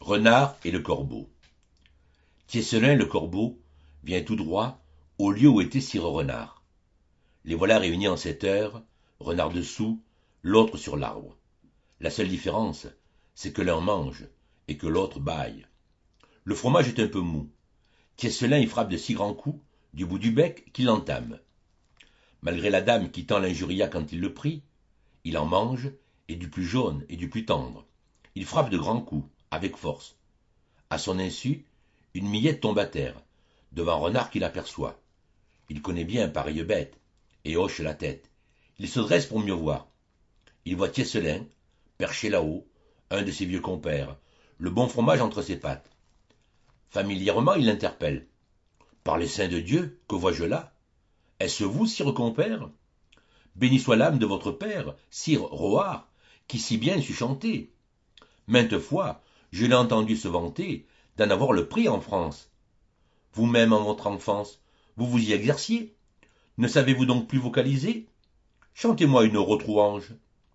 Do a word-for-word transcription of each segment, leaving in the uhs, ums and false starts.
Renard et le corbeau. Tiecelin le corbeau vient tout droit au lieu où était Sire Renard. Les voilà réunis en cette heure, Renard dessous, l'autre sur l'arbre. La seule différence, c'est que l'un mange et que l'autre bâille. Le fromage est un peu mou. Tiecelin y frappe de si grands coups du bout du bec qu'il l'entame. Malgré la dame qui tant l'injuria quand il le prit, il en mange, et du plus jaune et du plus tendre. Il frappe de grands coups, avec force. À son insu, une miette tombe à terre, devant Renard qui l'aperçoit. Il connaît bien pareille bête, et hoche la tête. Il se dresse pour mieux voir. Il voit Tiecelin, perché là-haut, un de ses vieux compères, le bon fromage entre ses pattes. Familièrement, il l'interpelle. « Par les saints de Dieu, que vois-je là? Est-ce vous, sire compère? Béni soit l'âme de votre père, sire Roard, qui si bien sut chanter. Maintes fois, je l'ai entendu se vanter d'en avoir le prix en France. Vous-même, en votre enfance, vous vous y exerciez. Ne savez-vous donc plus vocaliser? Chantez-moi une retrouange. »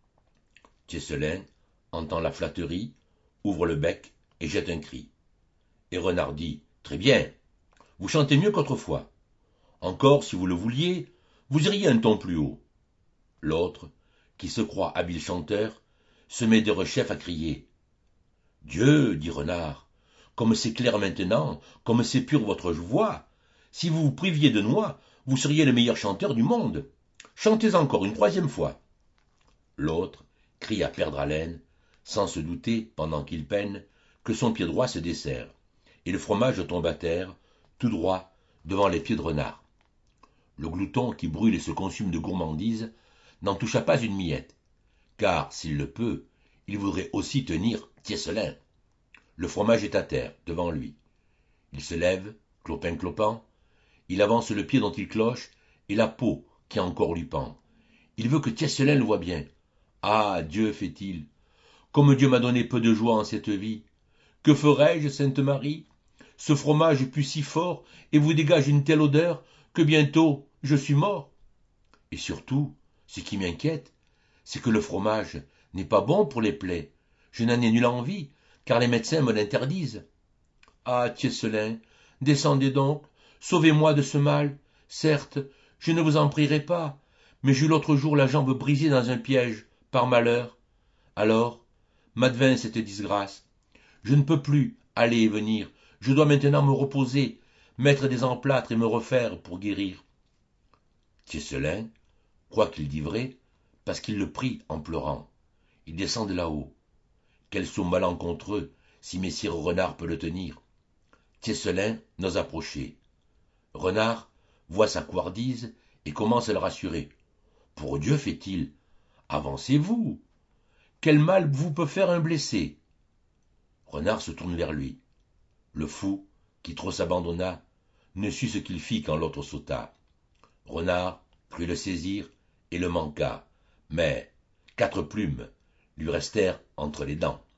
Tiecelin entend la flatterie, ouvre le bec et jette un cri. Et Renard dit « Très bien, vous chantez mieux qu'autrefois. Encore, si vous le vouliez, vous iriez un ton plus haut. » L'autre, qui se croit habile chanteur, se met de rechef à crier. « Dieu, dit Renard, comme c'est clair maintenant, comme c'est pur votre voix, si vous vous priviez de noix, vous seriez le meilleur chanteur du monde. Chantez encore une troisième fois. » L'autre crie à perdre haleine, sans se douter, pendant qu'il peine, que son pied droit se dessert, et le fromage tombe à terre, tout droit, devant les pieds de Renard. Le glouton qui brûle et se consume de gourmandise n'en toucha pas une miette, car, s'il le peut, il voudrait aussi tenir Tiecelin. Le fromage est à terre, devant lui. Il se lève, clopin-clopant, il avance le pied dont il cloche, et la peau qui encore lui pend. Il veut que Tiecelin le voie bien. Ah, Dieu, fait-il, comme Dieu m'a donné peu de joie en cette vie. Que ferai-je, Sainte Marie? Ce fromage pue si fort, et vous dégage une telle odeur, que bientôt je suis mort. Et surtout, ce qui m'inquiète, c'est que le fromage n'est pas bon pour les plaies. Je n'en ai nulle envie, car les médecins me l'interdisent. Ah, Tiecelin, descendez donc, sauvez-moi de ce mal. Certes, je ne vous en prierai pas, mais j'eus l'autre jour la jambe brisée dans un piège, par malheur. Alors, m'advint cette disgrâce. Je ne peux plus aller et venir, je dois maintenant me reposer, mettre des emplâtres et me refaire pour guérir. Tiecelin croit qu'il dit vrai, parce qu'il le prie en pleurant. Il descend de là-haut. Quel saut malencontreux, si messire Renard peut le tenir. Tiecelin n'ose approcher. Renard voit sa couardise et commence à le rassurer. Pour Dieu, fait-il, avancez-vous. Quel mal vous peut faire un blessé? Renard se tourne vers lui. Le fou, qui trop s'abandonna, ne sut ce qu'il fit quand l'autre sauta. Renard crut le saisir et le manqua, mais quatre plumes lui restèrent entre les dents.